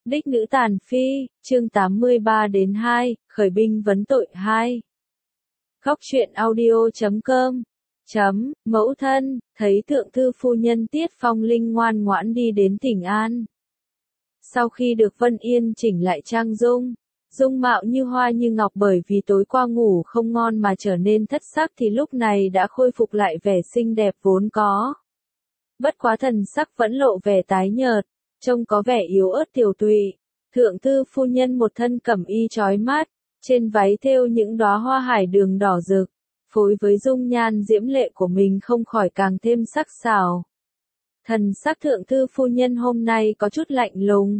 Đích nữ tàn phi, chương 83 đến 2, khởi binh vấn tội 2. Góc truyện audio.com Mẫu thân, thấy thượng thư phu nhân Tiết Phong Linh ngoan ngoãn đi đến Thỉnh An. Sau khi được Vân Yên chỉnh lại trang dung, dung mạo như hoa như ngọc bởi vì tối qua ngủ không ngon mà trở nên thất sắc thì lúc này đã khôi phục lại vẻ xinh đẹp vốn có. Bất quá thần sắc vẫn lộ vẻ tái nhợt, trông có vẻ yếu ớt tiều tụy. Thượng thư phu nhân một thân cẩm y chói mắt, trên váy thêu những đóa hoa hải đường đỏ rực, phối với dung nhan diễm lệ của mình không khỏi càng thêm sắc sảo. Thần sắc thượng thư phu nhân hôm nay có chút lạnh lùng.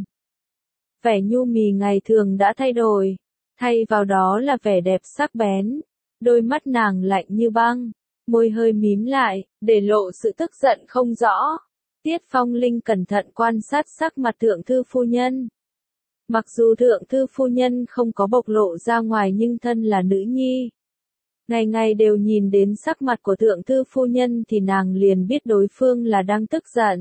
Vẻ nhu mì ngày thường đã thay đổi, thay vào đó là vẻ đẹp sắc bén. Đôi mắt nàng lạnh như băng, môi hơi mím lại, để lộ sự tức giận không rõ. Tiết Phong Linh cẩn thận quan sát sắc mặt thượng thư phu nhân. Mặc dù thượng thư phu nhân không có bộc lộ ra ngoài nhưng thân là nữ nhi. Ngày ngày đều nhìn đến sắc mặt của thượng thư phu nhân thì nàng liền biết đối phương là đang tức giận.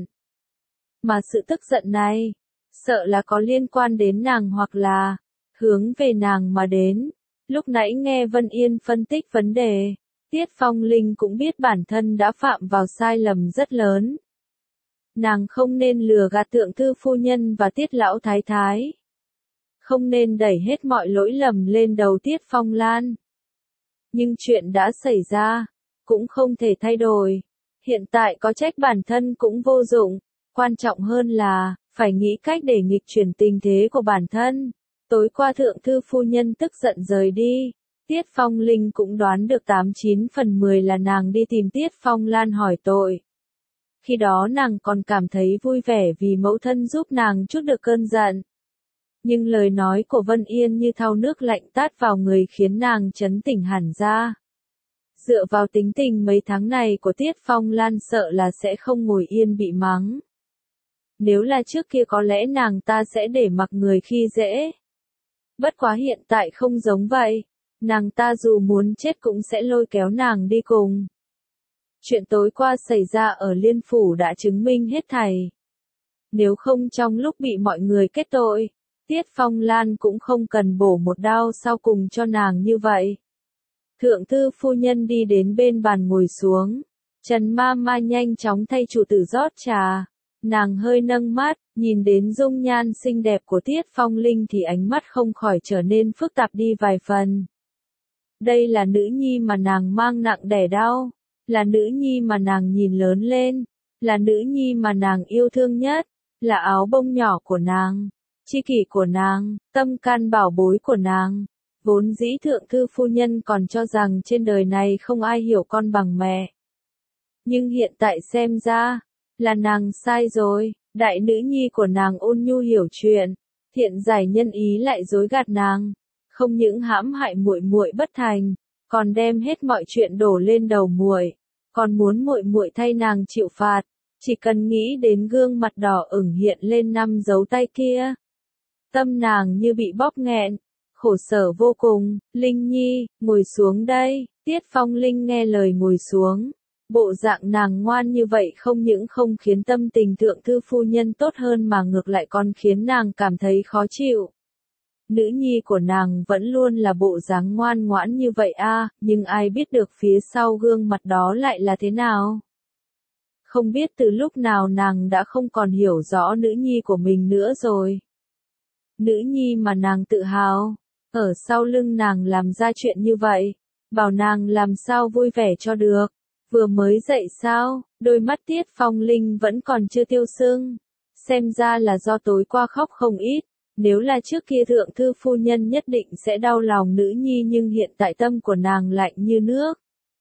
Mà sự tức giận này, sợ là có liên quan đến nàng hoặc là hướng về nàng mà đến. Lúc nãy nghe Vân Yên phân tích vấn đề, Tiết Phong Linh cũng biết bản thân đã phạm vào sai lầm rất lớn. Nàng không nên lừa gạt thượng thư phu nhân và Tiết lão thái thái. Không nên đẩy hết mọi lỗi lầm lên đầu Tiết Phong Lan. Nhưng chuyện đã xảy ra, cũng không thể thay đổi. Hiện tại có trách bản thân cũng vô dụng, quan trọng hơn là phải nghĩ cách để nghịch chuyển tình thế của bản thân. Tối qua thượng thư phu nhân tức giận rời đi, Tiết Phong Linh cũng đoán được 89 phần 10 là nàng đi tìm Tiết Phong Lan hỏi tội. Khi đó nàng còn cảm thấy vui vẻ vì mẫu thân giúp nàng trút được cơn giận. Nhưng lời nói của Vân Yên như thau nước lạnh tát vào người khiến nàng chấn tỉnh hẳn ra. Dựa vào tính tình mấy tháng này của Tiết Phong Lan sợ là sẽ không ngồi yên bị mắng. Nếu là trước kia có lẽ nàng ta sẽ để mặc người khi dễ. Bất quá hiện tại không giống vậy, nàng ta dù muốn chết cũng sẽ lôi kéo nàng đi cùng. Chuyện tối qua xảy ra ở Liên Phủ đã chứng minh hết thảy. Nếu không trong lúc bị mọi người kết tội, Tiết Phong Lan cũng không cần bổ một đao sau cùng cho nàng như vậy. Thượng thư phu nhân đi đến bên bàn ngồi xuống. Trần Ma Ma nhanh chóng thay chủ tử rót trà. Nàng hơi nâng mắt, nhìn đến dung nhan xinh đẹp của Tiết Phong Linh thì ánh mắt không khỏi trở nên phức tạp đi vài phần. Đây là nữ nhi mà nàng mang nặng đẻ đau, là nữ nhi mà nàng nhìn lớn lên, là nữ nhi mà nàng yêu thương nhất, là áo bông nhỏ của nàng, tri kỷ của nàng, tâm can bảo bối của nàng. Vốn dĩ thượng thư phu nhân còn cho rằng trên đời này không ai hiểu con bằng mẹ. Nhưng hiện tại xem ra, là nàng sai rồi, đại nữ nhi của nàng ôn nhu hiểu chuyện, thiện giải nhân ý lại dối gạt nàng, không những hãm hại muội muội bất thành, còn đem hết mọi chuyện đổ lên đầu muội, còn muốn muội muội thay nàng chịu phạt, chỉ cần nghĩ đến gương mặt đỏ ửng hiện lên 5 dấu tay kia. Tâm nàng như bị bóp nghẹn, khổ sở vô cùng. Linh Nhi, ngồi xuống đây. Tiết Phong Linh nghe lời ngồi xuống. Bộ dạng nàng ngoan như vậy không những không khiến tâm tình thượng thư phu nhân tốt hơn mà ngược lại còn khiến nàng cảm thấy khó chịu. Nữ nhi của nàng vẫn luôn là bộ dáng ngoan ngoãn như vậy nhưng ai biết được phía sau gương mặt đó lại là thế nào. Không biết từ lúc nào nàng đã không còn hiểu rõ nữ nhi của mình nữa rồi. Nữ nhi mà nàng tự hào, ở sau lưng nàng làm ra chuyện như vậy, bảo nàng làm sao vui vẻ cho được. Vừa mới dậy sao, đôi mắt Tiết Phong Linh vẫn còn chưa tiêu sưng. Xem ra là do tối qua khóc không ít, nếu là trước kia thượng thư phu nhân nhất định sẽ đau lòng nữ nhi nhưng hiện tại tâm của nàng lạnh như nước.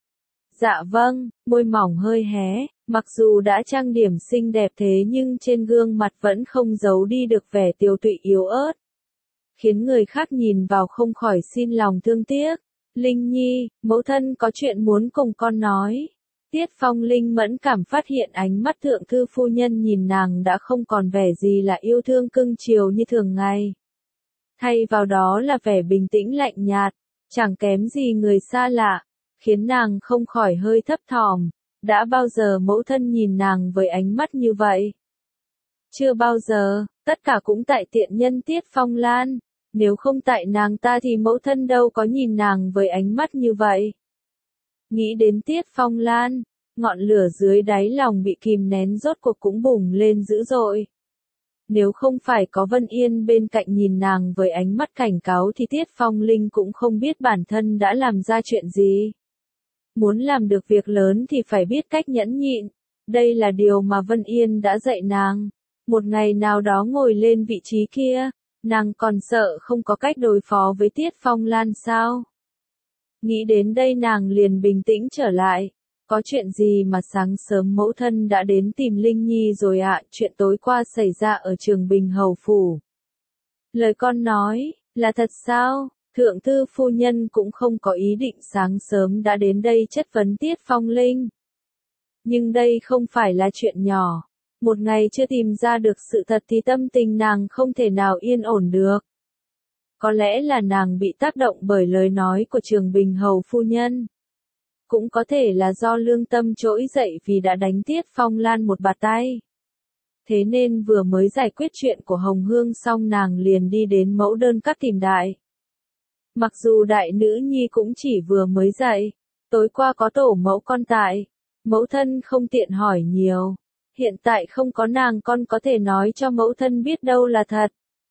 Dạ vâng, môi mỏng hơi hé, mặc dù đã trang điểm xinh đẹp thế nhưng trên gương mặt vẫn không giấu đi được vẻ tiều tụy yếu ớt. Khiến người khác nhìn vào không khỏi xin lòng thương tiếc. Linh Nhi, mẫu thân có chuyện muốn cùng con nói. Tiết Phong Linh mẫn cảm phát hiện ánh mắt thượng thư phu nhân nhìn nàng đã không còn vẻ gì là yêu thương cưng chiều như thường ngày. Thay vào đó là vẻ bình tĩnh lạnh nhạt, chẳng kém gì người xa lạ, khiến nàng không khỏi hơi thấp thỏm. Đã bao giờ mẫu thân nhìn nàng với ánh mắt như vậy? Chưa bao giờ, Tất cả cũng tại tiện nhân Tiết Phong Lan. Nếu không tại nàng ta thì mẫu thân đâu có nhìn nàng với ánh mắt như vậy. Nghĩ đến Tiết Phong Lan, ngọn lửa dưới đáy lòng bị kìm nén rốt cuộc cũng bùng lên dữ dội. Nếu không phải có Vân Yên bên cạnh nhìn nàng với ánh mắt cảnh cáo thì Tiết Phong Linh cũng không biết bản thân đã làm ra chuyện gì. Muốn làm được việc lớn thì phải biết cách nhẫn nhịn. Đây là điều mà Vân Yên đã dạy nàng. Một ngày nào đó ngồi lên vị trí kia, nàng còn sợ không có cách đối phó với Tiết Phong Lan sao? Nghĩ đến đây nàng liền bình tĩnh trở lại. Có chuyện gì mà sáng sớm mẫu thân đã đến tìm Linh Nhi rồi ạ? Chuyện tối qua xảy ra ở Trường Bình Hầu Phủ. Lời con nói, là thật sao? Thượng thư phu nhân cũng không có ý định sáng sớm đã đến đây chất vấn Tiết Phong Linh. Nhưng đây không phải là chuyện nhỏ. Một ngày chưa tìm ra được sự thật thì tâm tình nàng không thể nào yên ổn được. Có lẽ là nàng bị tác động bởi lời nói của Trường Bình Hầu phu nhân. Cũng có thể là do lương tâm trỗi dậy vì đã đánh Tiết Phong Lan một bạt tay. Thế nên vừa mới giải quyết chuyện của Hồng Hương xong nàng liền đi đến mẫu đơn các tìm đại. Mặc dù đại nữ nhi cũng chỉ vừa mới dậy, tối qua có tổ mẫu con tại, mẫu thân không tiện hỏi nhiều. Hiện tại không có nàng con có thể nói cho mẫu thân biết đâu là thật,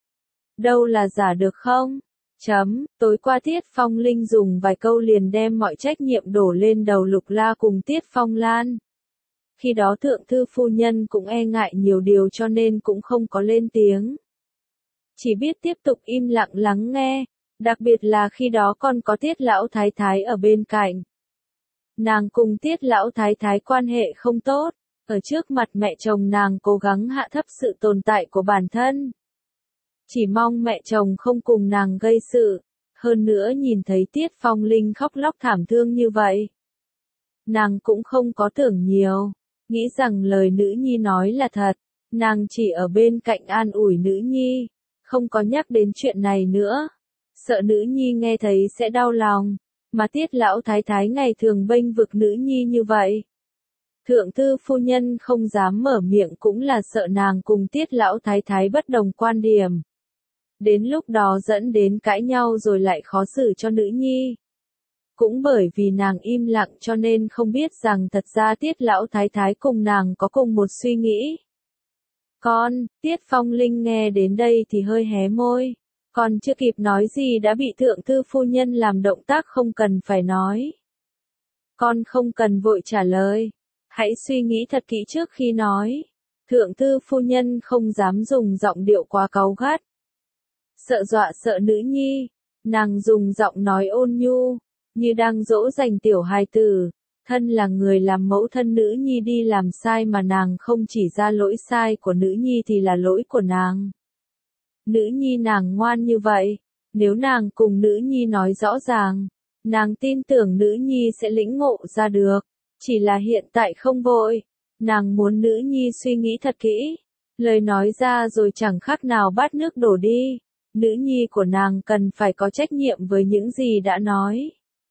đâu là giả được không? Tối qua Tiết Phong Linh dùng vài câu liền đem mọi trách nhiệm đổ lên đầu Lục La cùng Tiết Phong Lan. Khi đó thượng thư phu nhân cũng e ngại nhiều điều cho nên cũng không có lên tiếng. Chỉ biết tiếp tục im lặng lắng nghe, đặc biệt là khi đó còn có Tiết Lão Thái Thái ở bên cạnh. Nàng cùng Tiết Lão Thái Thái quan hệ không tốt, ở trước mặt mẹ chồng nàng cố gắng hạ thấp sự tồn tại của bản thân. Chỉ mong mẹ chồng không cùng nàng gây sự, hơn nữa nhìn thấy Tiết Phong Linh khóc lóc thảm thương như vậy. Nàng cũng không có tưởng nhiều, nghĩ rằng lời nữ nhi nói là thật, nàng chỉ ở bên cạnh an ủi nữ nhi, không có nhắc đến chuyện này nữa, sợ nữ nhi nghe thấy sẽ đau lòng, mà Tiết Lão Thái Thái ngày thường bênh vực nữ nhi như vậy. Thượng thư phu nhân không dám mở miệng cũng là sợ nàng cùng Tiết Lão Thái Thái bất đồng quan điểm. Đến lúc đó dẫn đến cãi nhau rồi lại khó xử cho nữ nhi. Cũng bởi vì nàng im lặng cho nên không biết rằng thật ra Tiết Lão Thái Thái cùng nàng có cùng một suy nghĩ. Tiết Phong Linh nghe đến đây thì hơi hé môi. Còn chưa kịp nói gì đã bị thượng thư phu nhân làm động tác không cần phải nói. Con không cần vội trả lời. Hãy suy nghĩ thật kỹ trước khi nói. Thượng thư phu nhân không dám dùng giọng điệu quá cáu gắt. Sợ dọa sợ nữ nhi, nàng dùng giọng nói ôn nhu, như đang dỗ dành tiểu hài tử. Thân là người làm mẫu thân nữ nhi đi làm sai mà nàng không chỉ ra lỗi sai của nữ nhi thì là lỗi của nàng. Nữ nhi nàng ngoan như vậy, nếu nàng cùng nữ nhi nói rõ ràng, nàng tin tưởng nữ nhi sẽ lĩnh ngộ ra được. Chỉ là hiện tại không vội, nàng muốn nữ nhi suy nghĩ thật kỹ, lời nói ra rồi chẳng khác nào bát nước đổ đi. Nữ nhi của nàng cần phải có trách nhiệm với những gì đã nói.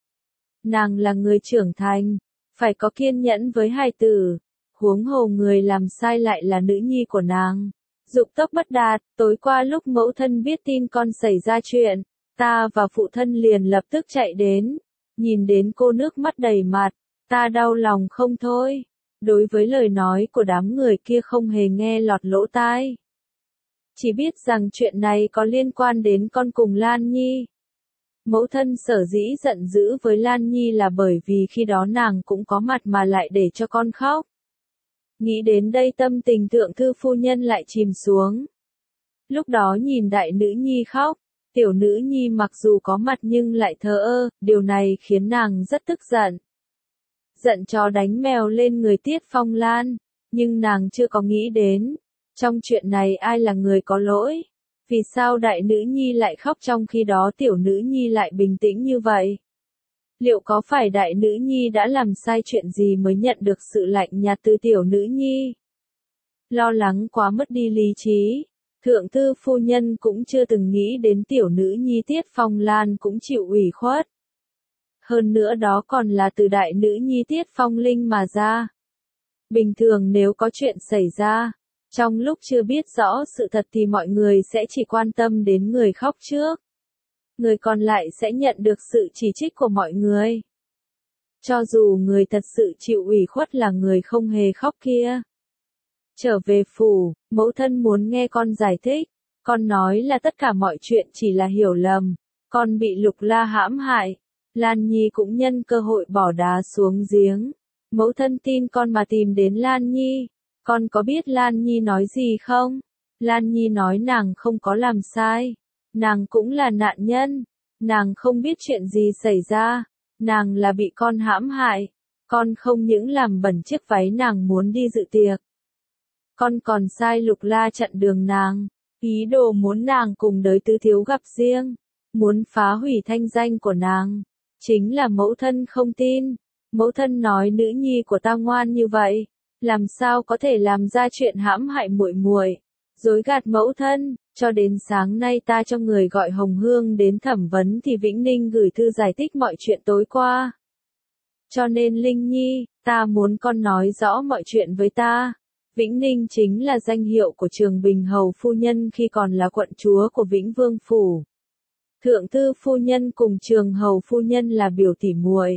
Nàng là người trưởng thành, phải có kiên nhẫn với hài tử, huống hồ người làm sai lại là nữ nhi của nàng. Dục tốc bất đạt, tối qua lúc mẫu thân biết tin con xảy ra chuyện, ta và phụ thân liền lập tức chạy đến, nhìn đến cô nước mắt đầy mặt, ta đau lòng không thôi. Đối với lời nói của đám người kia không hề nghe lọt lỗ tai. Chỉ biết rằng chuyện này có liên quan đến con cùng Lan Nhi. Mẫu thân sở dĩ giận dữ với Lan Nhi là bởi vì khi đó nàng cũng có mặt mà lại để cho con khóc. Nghĩ đến đây tâm tình thượng thư phu nhân lại chìm xuống. Lúc đó nhìn đại nữ nhi khóc, tiểu nữ nhi mặc dù có mặt nhưng lại thờ ơ, điều này khiến nàng rất tức giận. Giận chó đánh mèo lên người Tiết Phong Lan, nhưng nàng chưa có nghĩ đến, trong chuyện này ai là người có lỗi? Vì sao đại nữ nhi lại khóc trong khi đó tiểu nữ nhi lại bình tĩnh như vậy? Liệu có phải đại nữ nhi đã làm sai chuyện gì mới nhận được sự lạnh nhạt từ tiểu nữ nhi? Lo lắng quá mất đi lý trí, thượng thư phu nhân cũng chưa từng nghĩ đến tiểu nữ nhi Tiết Phong Lan cũng chịu ủy khuất. Hơn nữa đó còn là từ đại nữ nhi Tiết Phong Linh mà ra. Bình thường nếu có chuyện xảy ra, Trong lúc chưa biết rõ sự thật thì mọi người sẽ chỉ quan tâm đến người khóc trước. Người còn lại sẽ nhận được sự chỉ trích của mọi người. Cho dù người thật sự chịu ủy khuất là người không hề khóc kia. Trở về phủ, mẫu thân muốn nghe con giải thích. Con nói là tất cả mọi chuyện chỉ là hiểu lầm. Con bị Lục La hãm hại. Lan Nhi cũng nhân cơ hội bỏ đá xuống giếng. Mẫu thân tin con mà tìm đến Lan Nhi. Con có biết Lan Nhi nói gì không? Lan Nhi nói nàng không có làm sai. Nàng cũng là nạn nhân. Nàng không biết chuyện gì xảy ra. Nàng là bị con hãm hại. Con không những làm bẩn chiếc váy nàng muốn đi dự tiệc. Con còn sai Lục La chặn đường nàng. Ý đồ muốn nàng cùng đới tứ thiếu gặp riêng. Muốn phá hủy thanh danh của nàng. Chính là mẫu thân không tin. Mẫu thân nói nữ nhi của ta ngoan như vậy. Làm sao có thể làm ra chuyện hãm hại muội muội, dối gạt mẫu thân, cho đến sáng nay ta cho người gọi Hồng Hương đến thẩm vấn thì Vĩnh Ninh gửi thư giải thích mọi chuyện tối qua. Cho nên Linh Nhi, ta muốn con nói rõ mọi chuyện với ta. Vĩnh Ninh chính là danh hiệu của Trường Bình Hầu phu nhân khi còn là quận chúa của Vĩnh Vương phủ. Thượng thư phu nhân cùng Trường Hầu phu nhân là biểu tỉ muội.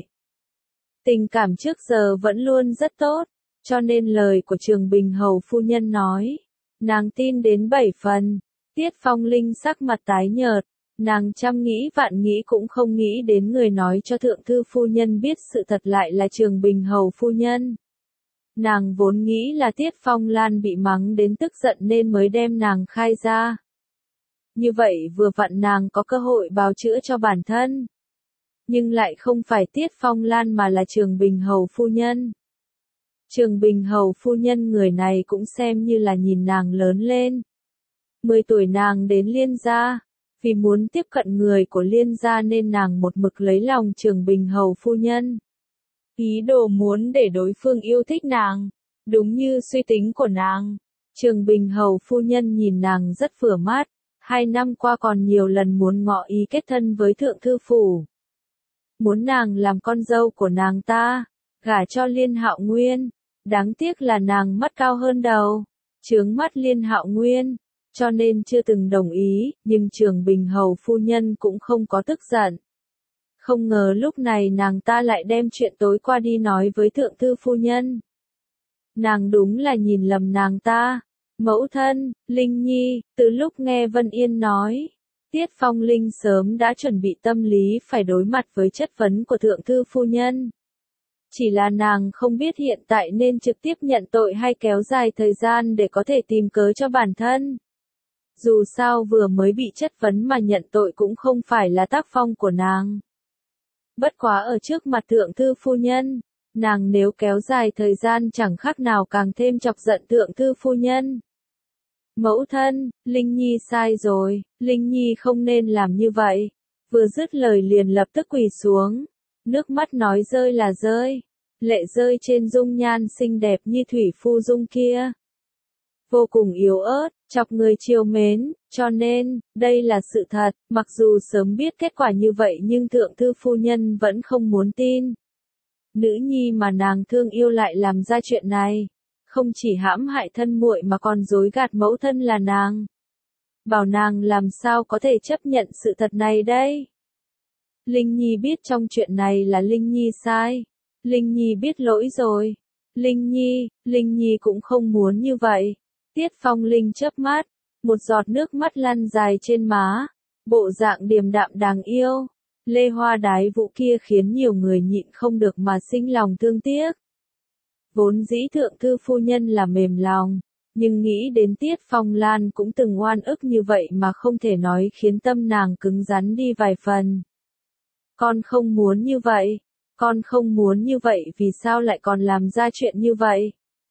Tình cảm trước giờ vẫn luôn rất tốt. Cho nên lời của Trường Bình Hầu phu nhân nói, nàng tin đến 7 phần. Tiết Phong Linh sắc mặt tái nhợt, nàng trăm nghĩ vạn nghĩ cũng không nghĩ đến người nói cho thượng thư phu nhân biết sự thật lại là Trường Bình Hầu phu nhân. Nàng vốn nghĩ là Tiết Phong Lan bị mắng đến tức giận nên mới đem nàng khai ra. Như vậy vừa vặn nàng có cơ hội bào chữa cho bản thân. Nhưng lại không phải Tiết Phong Lan mà là Trường Bình Hầu phu nhân. Trường Bình Hầu phu nhân người này cũng xem như là nhìn nàng lớn lên. 10 tuổi nàng đến Liên gia, vì muốn tiếp cận người của Liên gia nên nàng một mực lấy lòng Trường Bình Hầu phu nhân. Ý đồ muốn để đối phương yêu thích nàng, đúng như suy tính của nàng. Trường Bình Hầu phu nhân nhìn nàng rất vừa mắt, 2 năm qua còn nhiều lần muốn ngỏ ý kết thân với thượng thư phủ. Muốn nàng làm con dâu của nàng ta, gả cho Liên Hạo Nguyên. Đáng tiếc là nàng mắt cao hơn đầu, chướng mắt Liên Hạo Nguyên, cho nên chưa từng đồng ý, nhưng Trường Bình Hầu phu nhân cũng không có tức giận. Không ngờ lúc này nàng ta lại đem chuyện tối qua đi nói với thượng thư phu nhân. Nàng đúng là nhìn lầm nàng ta. Mẫu thân, Linh Nhi, từ lúc nghe Vân Yên nói, Tiết Phong Linh sớm đã chuẩn bị tâm lý phải đối mặt với chất vấn của thượng thư phu nhân. Chỉ là nàng không biết hiện tại nên trực tiếp nhận tội hay kéo dài thời gian để có thể tìm cớ cho bản thân. Dù sao vừa mới bị chất vấn mà nhận tội cũng không phải là tác phong của nàng. Bất quá ở trước mặt thượng thư phu nhân, nàng nếu kéo dài thời gian chẳng khác nào càng thêm chọc giận thượng thư phu nhân. Mẫu thân, Linh Nhi sai rồi, Linh Nhi không nên làm như vậy. Vừa dứt lời liền lập tức quỳ xuống. Nước mắt nói rơi là rơi, lệ rơi trên dung nhan xinh đẹp như thủy phu dung kia. Vô cùng yếu ớt, chọc người trìu mến, cho nên, đây là sự thật, mặc dù sớm biết kết quả như vậy nhưng thượng thư phu nhân vẫn không muốn tin. Nữ nhi mà nàng thương yêu lại làm ra chuyện này, không chỉ hãm hại thân muội mà còn dối gạt mẫu thân là nàng. Bảo nàng làm sao có thể chấp nhận sự thật này đây? Linh Nhi biết trong chuyện này là Linh Nhi sai. Linh Nhi biết lỗi rồi. Linh Nhi cũng không muốn như vậy. Tiết Phong Linh chớp mắt, một giọt nước mắt lăn dài trên má, bộ dạng điềm đạm đáng yêu. Lê Hoa Đái Vũ kia khiến nhiều người nhịn không được mà sinh lòng thương tiếc. Vốn dĩ thượng thư phu nhân là mềm lòng, nhưng nghĩ đến Tiết Phong Lan cũng từng oan ức như vậy mà không thể nói khiến tâm nàng cứng rắn đi vài phần. Con không muốn như vậy, con không muốn như vậy vì sao lại còn làm ra chuyện như vậy?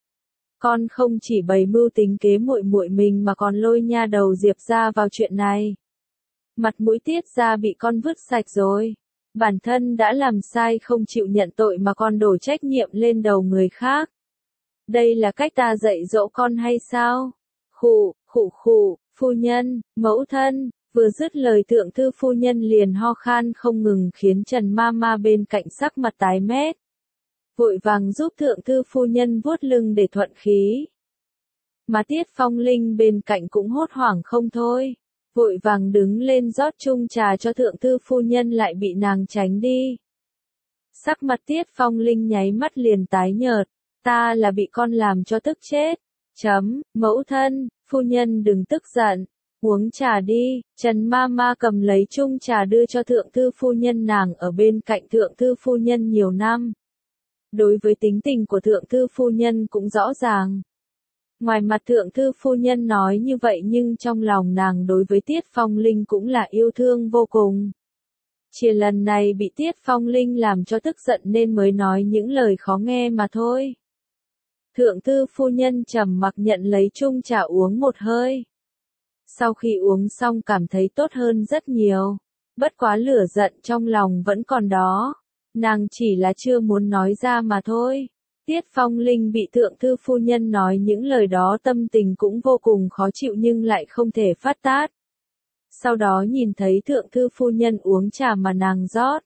Con không chỉ bày mưu tính kế muội muội mình mà còn lôi nha đầu Diệp ra vào chuyện này. Mặt mũi Tiết ra bị con vứt sạch rồi. Bản thân đã làm sai không chịu nhận tội mà còn đổ trách nhiệm lên đầu người khác. Đây là cách ta dạy dỗ con hay sao? Khụ, phu nhân, mẫu thân. Vừa dứt lời thượng thư phu nhân liền ho khan không ngừng khiến Trần Mama bên cạnh sắc mặt tái mét. Vội vàng giúp thượng thư phu nhân vuốt lưng để thuận khí. Mà Tiết Phong Linh bên cạnh cũng hốt hoảng không thôi, vội vàng đứng lên rót chung trà cho thượng thư phu nhân lại bị nàng tránh đi. Sắc mặt Tiết Phong Linh nháy mắt liền tái nhợt, ta là bị con làm cho tức chết. Mẫu thân, phu nhân đừng tức giận, uống trà đi. Trần ma ma cầm lấy chung trà đưa cho thượng thư phu nhân, nàng ở bên cạnh thượng thư phu nhân nhiều năm. Đối với tính tình của thượng thư phu nhân cũng rõ ràng. Ngoài mặt thượng thư phu nhân nói như vậy nhưng trong lòng nàng đối với Tiết Phong Linh cũng là yêu thương vô cùng. Chỉ lần này bị Tiết Phong Linh làm cho tức giận nên mới nói những lời khó nghe mà thôi. Thượng thư phu nhân trầm mặc nhận lấy chung trà uống một hơi. Sau khi uống xong cảm thấy tốt hơn rất nhiều. Bất quá lửa giận trong lòng vẫn còn đó. Nàng chỉ là chưa muốn nói ra mà thôi. Tiết Phong Linh bị thượng thư phu nhân nói những lời đó tâm tình cũng vô cùng khó chịu nhưng lại không thể phát tát. Sau đó nhìn thấy thượng thư phu nhân uống trà mà nàng rót.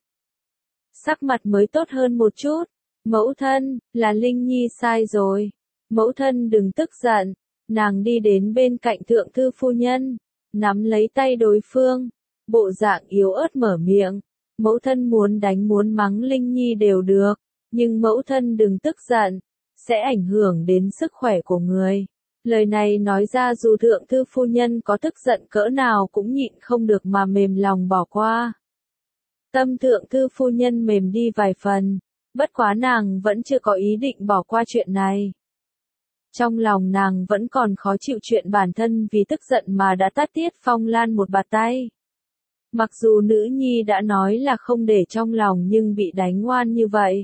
Sắc mặt mới tốt hơn một chút. Mẫu thân, là Linh Nhi sai rồi. Mẫu thân đừng tức giận. Nàng đi đến bên cạnh thượng thư phu nhân, nắm lấy tay đối phương, bộ dạng yếu ớt mở miệng. Mẫu thân muốn đánh muốn mắng Linh Nhi đều được, nhưng mẫu thân đừng tức giận, sẽ ảnh hưởng đến sức khỏe của người. Lời này nói ra dù thượng thư phu nhân có tức giận cỡ nào cũng nhịn không được mà mềm lòng bỏ qua. Tâm thượng thư phu nhân mềm đi vài phần, bất quá nàng vẫn chưa có ý định bỏ qua chuyện này. Trong lòng nàng vẫn còn khó chịu chuyện bản thân vì tức giận mà đã tát Tiết Phong Lan một bạt tay. Mặc dù nữ nhi đã nói là không để trong lòng nhưng bị đánh oan như vậy.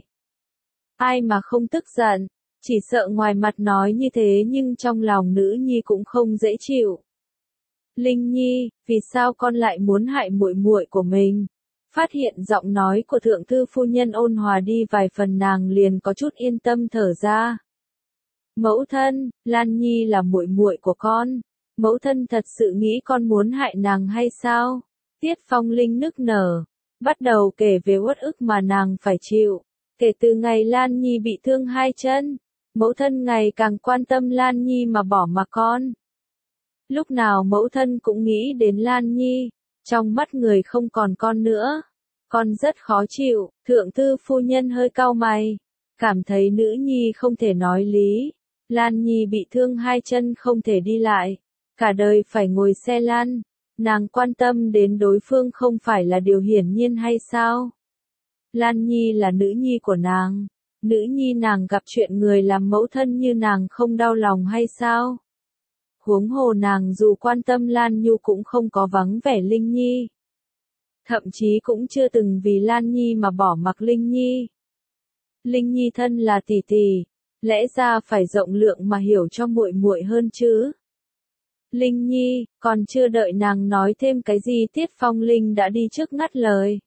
Ai mà không tức giận, chỉ sợ ngoài mặt nói như thế nhưng trong lòng nữ nhi cũng không dễ chịu. Linh Nhi, vì sao con lại muốn hại muội muội của mình? Phát hiện giọng nói của thượng thư phu nhân ôn hòa đi vài phần nàng liền có chút yên tâm thở ra. Mẫu thân, Lan Nhi là muội muội của con. Mẫu thân thật sự nghĩ con muốn hại nàng hay sao? Tiết Phong Linh nức nở, bắt đầu kể về uất ức mà nàng phải chịu. Kể từ ngày Lan Nhi bị thương hai chân, mẫu thân ngày càng quan tâm Lan Nhi mà bỏ mặc con. Lúc nào mẫu thân cũng nghĩ đến Lan Nhi, trong mắt người không còn con nữa. Con rất khó chịu, thượng thư phu nhân hơi cau mày, cảm thấy nữ nhi không thể nói lý. Lan Nhi bị thương hai chân không thể đi lại, cả đời phải ngồi xe lăn, nàng quan tâm đến đối phương không phải là điều hiển nhiên hay sao? Lan Nhi là nữ nhi của nàng, nữ nhi nàng gặp chuyện người làm mẫu thân như nàng không đau lòng hay sao? Huống hồ nàng dù quan tâm Lan Nhu cũng không có vắng vẻ Linh Nhi. Thậm chí cũng chưa từng vì Lan Nhi mà bỏ mặc Linh Nhi. Linh Nhi thân là tỷ tỷ, lẽ ra phải rộng lượng mà hiểu cho muội muội hơn chứ. Linh Nhi, còn chưa đợi nàng nói thêm cái gì Tiết Phong Linh đã đi trước ngắt lời.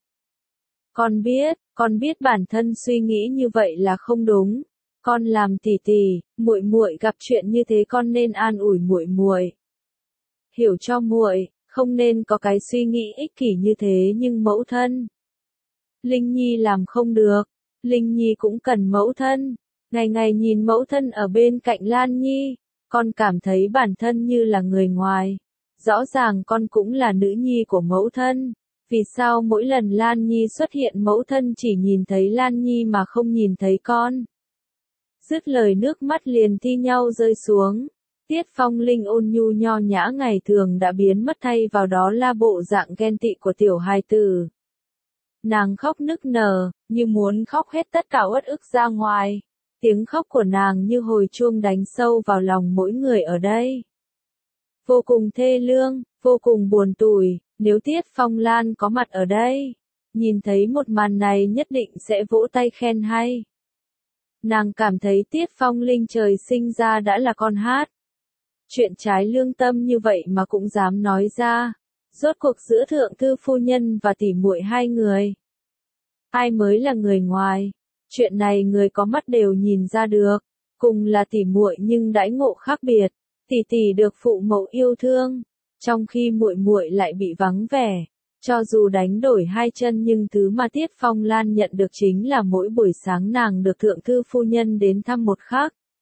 Con biết bản thân suy nghĩ như vậy là không đúng. Con làm tỷ tỷ, muội muội gặp chuyện như thế con nên an ủi muội muội. Hiểu cho muội, không nên có cái suy nghĩ ích kỷ như thế nhưng mẫu thân. Linh Nhi làm không được, Linh Nhi cũng cần mẫu thân. Ngày ngày nhìn mẫu thân ở bên cạnh Lan Nhi, con cảm thấy bản thân như là người ngoài. Rõ ràng con cũng là nữ nhi của mẫu thân. Vì sao mỗi lần Lan Nhi xuất hiện mẫu thân chỉ nhìn thấy Lan Nhi mà không nhìn thấy con? Dứt lời nước mắt liền thi nhau rơi xuống. Tiết Phong Linh ôn nhu nho nhã ngày thường đã biến mất thay vào đó là bộ dạng ghen tị của tiểu hài tử. Nàng khóc nức nở, như muốn khóc hết tất cả uất ức ra ngoài. Tiếng khóc của nàng như hồi chuông đánh sâu vào lòng mỗi người ở đây. Vô cùng thê lương, vô cùng buồn tủi, nếu Tiết Phong Lan có mặt ở đây, nhìn thấy một màn này nhất định sẽ vỗ tay khen hay. Nàng cảm thấy Tiết Phong Linh trời sinh ra đã là con hát. Chuyện trái lương tâm như vậy mà cũng dám nói ra. Rốt cuộc giữa thượng thư phu nhân và tỷ muội hai người. Ai mới là người ngoài? Chuyện này người có mắt đều nhìn ra được. Cùng là tỷ muội nhưng đãi ngộ khác biệt. Tỷ tỷ được phụ mẫu yêu thương, trong khi muội muội lại bị vắng vẻ. Cho dù đánh đổi hai chân nhưng thứ mà Tiết Phong Lan nhận được chính là mỗi buổi sáng nàng được thượng thư phu nhân đến thăm một khắc.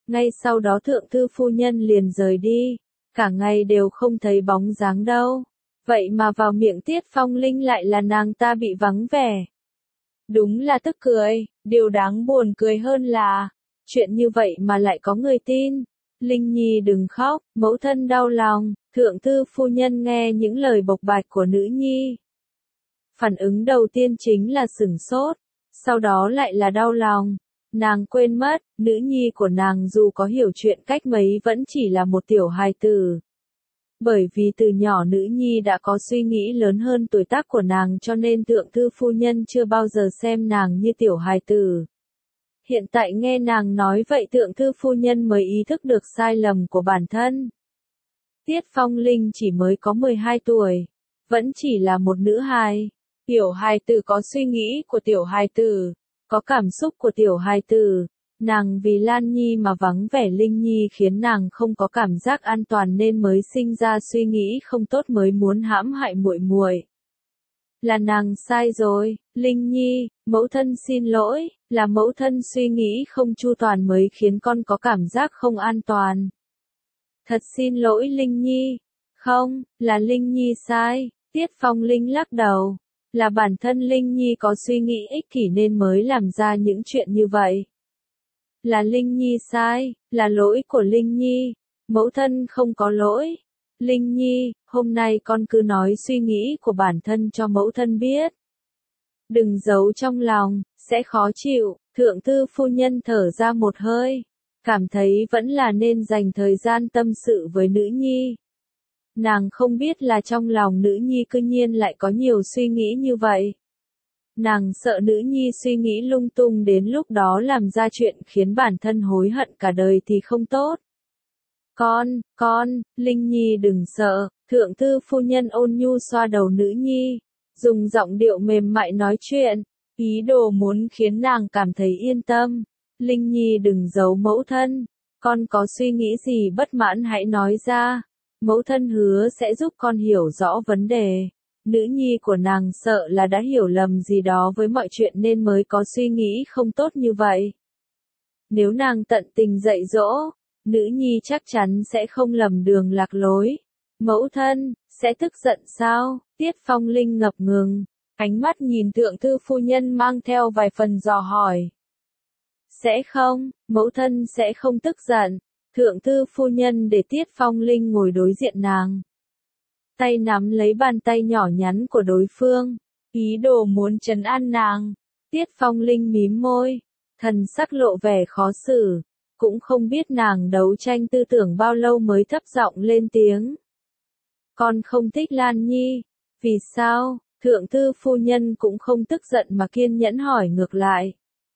Ngay sau đó thượng thư phu nhân liền rời đi, cả ngày đều không thấy bóng dáng đâu. Vậy mà vào miệng Tiết Phong Linh lại là nàng ta bị vắng vẻ. Đúng là tức cười, điều đáng buồn cười hơn là, chuyện như vậy mà lại có người tin. Linh Nhi đừng khóc, mẫu thân đau lòng, thượng thư phu nhân nghe những lời bộc bạch của nữ nhi. Phản ứng đầu tiên chính là sửng sốt, sau đó lại là đau lòng. Nàng quên mất, nữ nhi của nàng dù có hiểu chuyện cách mấy vẫn chỉ là một tiểu hài tử. Bởi vì từ nhỏ nữ nhi đã có suy nghĩ lớn hơn tuổi tác của nàng cho nên thượng thư phu nhân chưa bao giờ xem nàng như tiểu hài tử. Hiện tại nghe nàng nói vậy thượng thư phu nhân mới ý thức được sai lầm của bản thân. Tiết Phong Linh chỉ mới có 12 tuổi, vẫn chỉ là một nữ hài. Tiểu hài tử có suy nghĩ của tiểu hài tử, có cảm xúc của tiểu hài tử. Nàng vì Lan Nhi mà vắng vẻ Linh Nhi khiến nàng không có cảm giác an toàn nên mới sinh ra suy nghĩ không tốt mới muốn hãm hại muội muội. Là nàng sai rồi, Linh Nhi, mẫu thân xin lỗi, là mẫu thân suy nghĩ không chu toàn mới khiến con có cảm giác không an toàn. Thật xin lỗi Linh Nhi. Không, là Linh Nhi sai, Tiết Phong Linh lắc đầu. Là bản thân Linh Nhi có suy nghĩ ích kỷ nên mới làm ra những chuyện như vậy. Là Linh Nhi sai, là lỗi của Linh Nhi, mẫu thân không có lỗi. Linh Nhi, hôm nay con cứ nói suy nghĩ của bản thân cho mẫu thân biết. Đừng giấu trong lòng, sẽ khó chịu. Thượng thư phu nhân thở ra một hơi, cảm thấy vẫn là nên dành thời gian tâm sự với nữ nhi. Nàng không biết là trong lòng nữ nhi cư nhiên lại có nhiều suy nghĩ như vậy. Nàng sợ nữ nhi suy nghĩ lung tung đến lúc đó làm ra chuyện khiến bản thân hối hận cả đời thì không tốt. Con, Linh Nhi đừng sợ, thượng thư phu nhân ôn nhu xoa đầu nữ nhi, dùng giọng điệu mềm mại nói chuyện, ý đồ muốn khiến nàng cảm thấy yên tâm. Linh Nhi đừng giấu mẫu thân, con có suy nghĩ gì bất mãn hãy nói ra, mẫu thân hứa sẽ giúp con hiểu rõ vấn đề. Nữ nhi của nàng sợ là đã hiểu lầm gì đó với mọi chuyện nên mới có suy nghĩ không tốt như vậy. Nếu nàng tận tình dạy dỗ, nữ nhi chắc chắn sẽ không lầm đường lạc lối. Mẫu thân, sẽ tức giận sao? Tiết Phong Linh ngập ngừng, ánh mắt nhìn thượng thư phu nhân mang theo vài phần dò hỏi. Sẽ không, mẫu thân sẽ không tức giận. Thượng thư phu nhân để Tiết Phong Linh ngồi đối diện nàng. Tay nắm lấy bàn tay nhỏ nhắn của đối phương, ý đồ muốn trấn an nàng. Tiết Phong Linh mím môi, thần sắc lộ vẻ khó xử, cũng không biết nàng đấu tranh tư tưởng bao lâu mới thấp giọng lên tiếng. Con không thích Lan Nhi, vì sao? Thượng thư phu nhân cũng không tức giận mà kiên nhẫn hỏi ngược lại.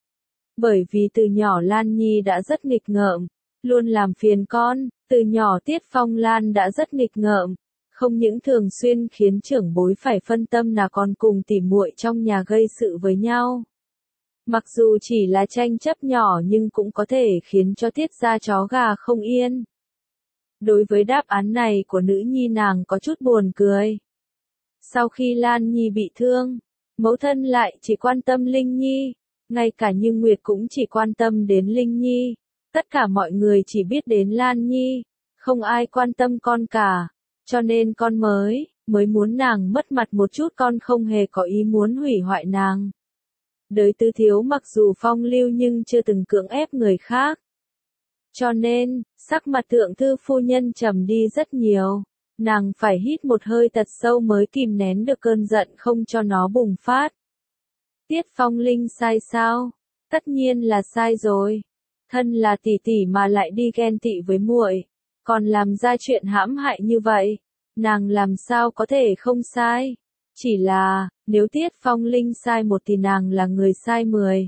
Bởi vì từ nhỏ Lan Nhi đã rất nghịch ngợm, luôn làm phiền con, từ nhỏ Tiết Phong Lan đã rất nghịch ngợm. Không những thường xuyên khiến trưởng bối phải phân tâm là còn cùng tỉ muội trong nhà gây sự với nhau. Mặc dù chỉ là tranh chấp nhỏ nhưng cũng có thể khiến cho Tiết gia chó gà không yên. Đối với đáp án này của nữ nhi nàng có chút buồn cười. Sau khi Lan Nhi bị thương, mẫu thân lại chỉ quan tâm Linh Nhi, ngay cả Như Nguyệt cũng chỉ quan tâm đến Linh Nhi. Tất cả mọi người chỉ biết đến Lan Nhi, không ai quan tâm con cả. Cho nên con mới muốn nàng mất mặt một chút, con không hề có ý muốn hủy hoại nàng. Đới tứ thiếu mặc dù phong lưu nhưng chưa từng cưỡng ép người khác. Cho nên, sắc mặt thượng thư phu nhân trầm đi rất nhiều. Nàng phải hít một hơi thật sâu mới kìm nén được cơn giận không cho nó bùng phát. Tiết Phong Linh sai sao? Tất nhiên là sai rồi. Thân là tỷ tỷ mà lại đi ghen tị với muội, còn làm ra chuyện hãm hại như vậy, nàng làm sao có thể không sai? Chỉ là, nếu Tiết Phong Linh sai một thì nàng là người sai 10.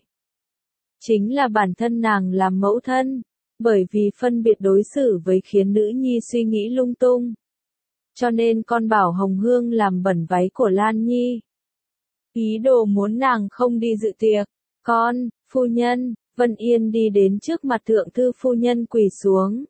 Chính là bản thân nàng làm mẫu thân, bởi vì phân biệt đối xử với khiến nữ nhi suy nghĩ lung tung. Cho nên con bảo Hồng Hương làm bẩn váy của Lan Nhi. Ý đồ muốn nàng không đi dự tiệc. Con, phu nhân, Vân Yên đi đến trước mặt thượng thư phu nhân quỳ xuống.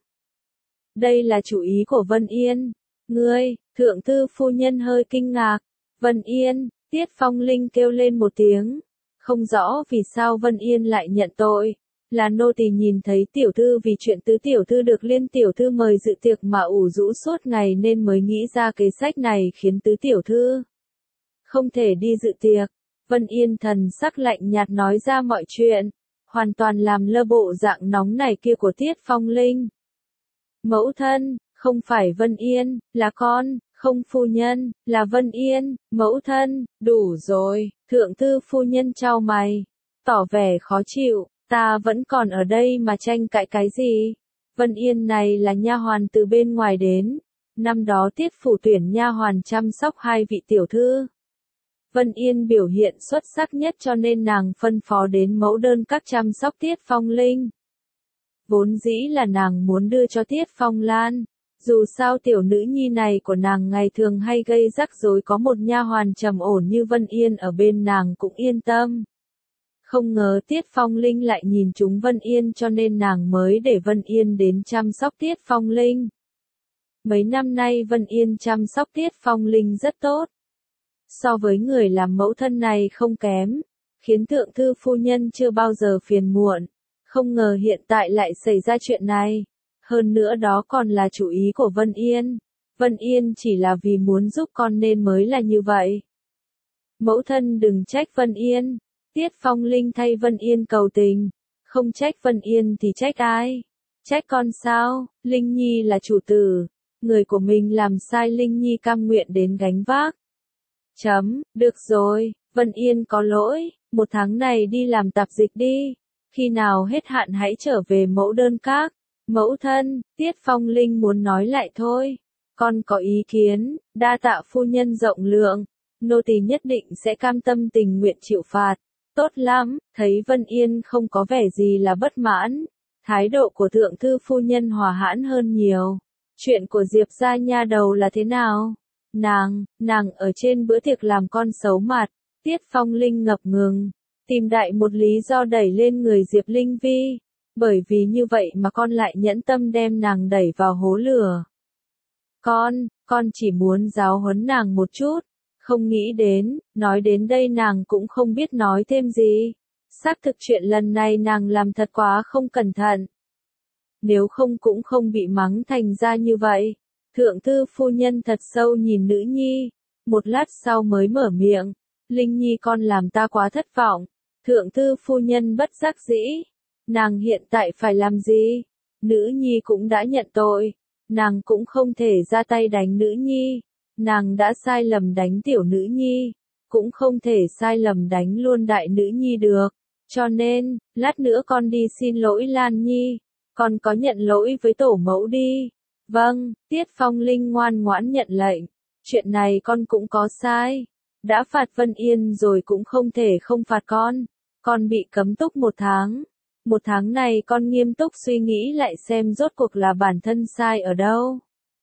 Đây là chủ ý của Vân Yên. Ngươi, thượng thư phu nhân hơi kinh ngạc. Vân Yên, Tiết Phong Linh kêu lên một tiếng. Không rõ vì sao Vân Yên lại nhận tội. là nô tỳ nhìn thấy tiểu thư vì chuyện tứ tiểu thư được Liên tiểu thư mời dự tiệc mà ủ rũ suốt ngày nên mới nghĩ ra kế sách này khiến tứ tiểu thư không thể đi dự tiệc. Vân Yên thần sắc lạnh nhạt nói ra mọi chuyện, hoàn toàn làm lơ bộ dạng nóng này kia của Tiết Phong Linh. Mẫu thân, không phải Vân Yên, là con, không phu nhân, là Vân Yên, mẫu thân, đủ rồi, thượng thư phu nhân chau mày, tỏ vẻ khó chịu, ta vẫn còn ở đây mà tranh cãi cái gì? Vân Yên này là nha hoàn từ bên ngoài đến, năm đó Tiết phủ tuyển nha hoàn chăm sóc hai vị tiểu thư. Vân Yên biểu hiện xuất sắc nhất cho nên nàng phân phó đến mẫu đơn các chăm sóc Tiết Phong Linh. Vốn dĩ là nàng muốn đưa cho Tiết Phong Lan, dù sao tiểu nữ nhi này của nàng ngày thường hay gây rắc rối có một nha hoàn trầm ổn như Vân Yên ở bên nàng cũng yên tâm. Không ngờ Tiết Phong Linh lại nhìn chúng Vân Yên cho nên nàng mới để Vân Yên đến chăm sóc Tiết Phong Linh. Mấy năm nay Vân Yên chăm sóc Tiết Phong Linh rất tốt. So với người làm mẫu thân này không kém, khiến thượng thư phu nhân chưa bao giờ phiền muộn. Không ngờ hiện tại lại xảy ra chuyện này. Hơn nữa đó còn là chủ ý của Vân Yên. Vân Yên chỉ là vì muốn giúp con nên mới là như vậy. Mẫu thân đừng trách Vân Yên. Tiết Phong Linh thay Vân Yên cầu tình. Không trách Vân Yên thì trách ai? Trách con sao? Linh Nhi là chủ tử. Người của mình làm sai Linh Nhi cam nguyện đến gánh vác. Được rồi, Vân Yên có lỗi, một tháng này đi làm tạp dịch đi. Khi nào hết hạn hãy trở về mẫu đơn các. Mẫu thân, Tiết Phong Linh muốn nói lại thôi. Con có ý kiến, đa tạ phu nhân rộng lượng. Nô tỳ nhất định sẽ cam tâm tình nguyện chịu phạt. Tốt lắm, thấy Vân Yên không có vẻ gì là bất mãn. Thái độ của thượng thư phu nhân hòa hãn hơn nhiều. Chuyện của Diệp gia nha đầu là thế nào? Nàng ở trên bữa tiệc làm con xấu mặt. Tiết Phong Linh ngập ngừng, tìm đại một lý do đẩy lên người Diệp Linh Vi. Bởi vì như vậy mà con lại nhẫn tâm đem nàng đẩy vào hố lửa. Con chỉ muốn giáo huấn nàng một chút. Không nghĩ đến, nói đến đây nàng cũng không biết nói thêm gì. Xác thực chuyện lần này nàng làm thật quá không cẩn thận. Nếu không cũng không bị mắng thành ra như vậy. Thượng thư phu nhân thật sâu nhìn nữ nhi. Một lát sau mới mở miệng. Linh Nhi con làm ta quá thất vọng. Thượng thư phu nhân bất đắc dĩ. Nàng hiện tại phải làm gì? Nữ nhi cũng đã nhận tội. Nàng cũng không thể ra tay đánh nữ nhi. Nàng đã sai lầm đánh tiểu nữ nhi. Cũng không thể sai lầm đánh luôn đại nữ nhi được. Cho nên, lát nữa con đi xin lỗi Lan Nhi. Con có nhận lỗi với tổ mẫu đi. Vâng, Tiết Phong Linh ngoan ngoãn nhận lệnh. Chuyện này con cũng có sai. Đã phạt Vân Yên rồi cũng không thể không phạt con. Con bị cấm túc 1 tháng. 1 tháng này con nghiêm túc suy nghĩ lại xem rốt cuộc là bản thân sai ở đâu.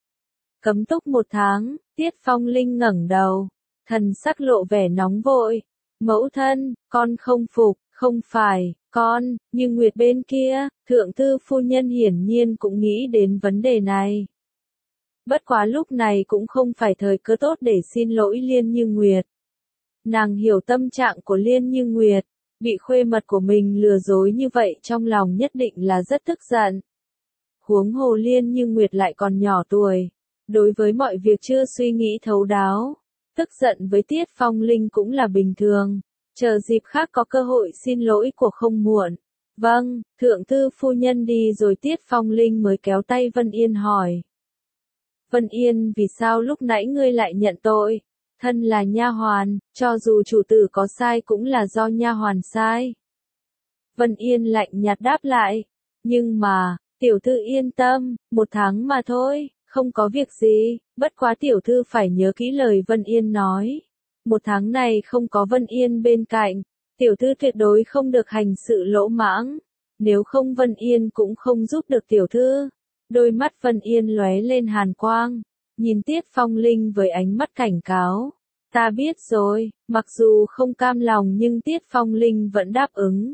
Cấm túc 1 tháng, Tiết Phong Linh ngẩng đầu. Thần sắc lộ vẻ nóng vội. Mẫu thân, con không phục, không phải, con, nhưng Nguyệt bên kia, thượng thư phu nhân hiển nhiên cũng nghĩ đến vấn đề này. Bất quá lúc này cũng không phải thời cơ tốt để xin lỗi Liên Như Nguyệt. Nàng hiểu tâm trạng của Liên Như Nguyệt, bị khuê mật của mình lừa dối như vậy trong lòng nhất định là rất tức giận. Huống hồ Liên Như Nguyệt lại còn nhỏ tuổi, đối với mọi việc chưa suy nghĩ thấu đáo, tức giận với Tiết Phong Linh cũng là bình thường, chờ dịp khác có cơ hội xin lỗi của không muộn. Vâng, thượng thư phu nhân đi rồi Tiết Phong Linh mới kéo tay Vân Yên hỏi. Vân Yên, vì sao lúc nãy ngươi lại nhận tội? Thân là nha hoàn, cho dù chủ tử có sai cũng là do nha hoàn sai. Vân Yên lạnh nhạt đáp lại. Nhưng mà, tiểu thư yên tâm, 1 tháng mà thôi, không có việc gì, bất quá tiểu thư phải nhớ kỹ lời Vân Yên nói. 1 tháng này không có Vân Yên bên cạnh, tiểu thư tuyệt đối không được hành sự lỗ mãng. Nếu không Vân Yên cũng không giúp được tiểu thư. Đôi mắt Vân Yên lóe lên hàn quang. Nhìn Tiết Phong Linh với ánh mắt cảnh cáo. Ta biết rồi, mặc dù không cam lòng nhưng Tiết Phong Linh vẫn đáp ứng.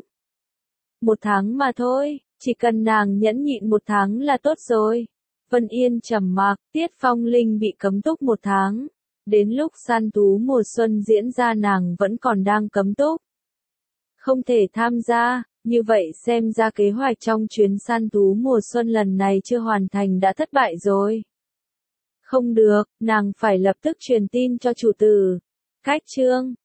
1 tháng mà thôi, chỉ cần nàng nhẫn nhịn 1 tháng là tốt rồi. Vân Yên trầm mặc, Tiết Phong Linh bị cấm túc 1 tháng. Đến lúc săn thú mùa xuân diễn ra nàng vẫn còn đang cấm túc. Không thể tham gia, Như vậy xem ra kế hoạch trong chuyến săn thú mùa xuân lần này chưa hoàn thành đã thất bại rồi. Không được, nàng phải lập tức truyền tin cho chủ tử. Cách chương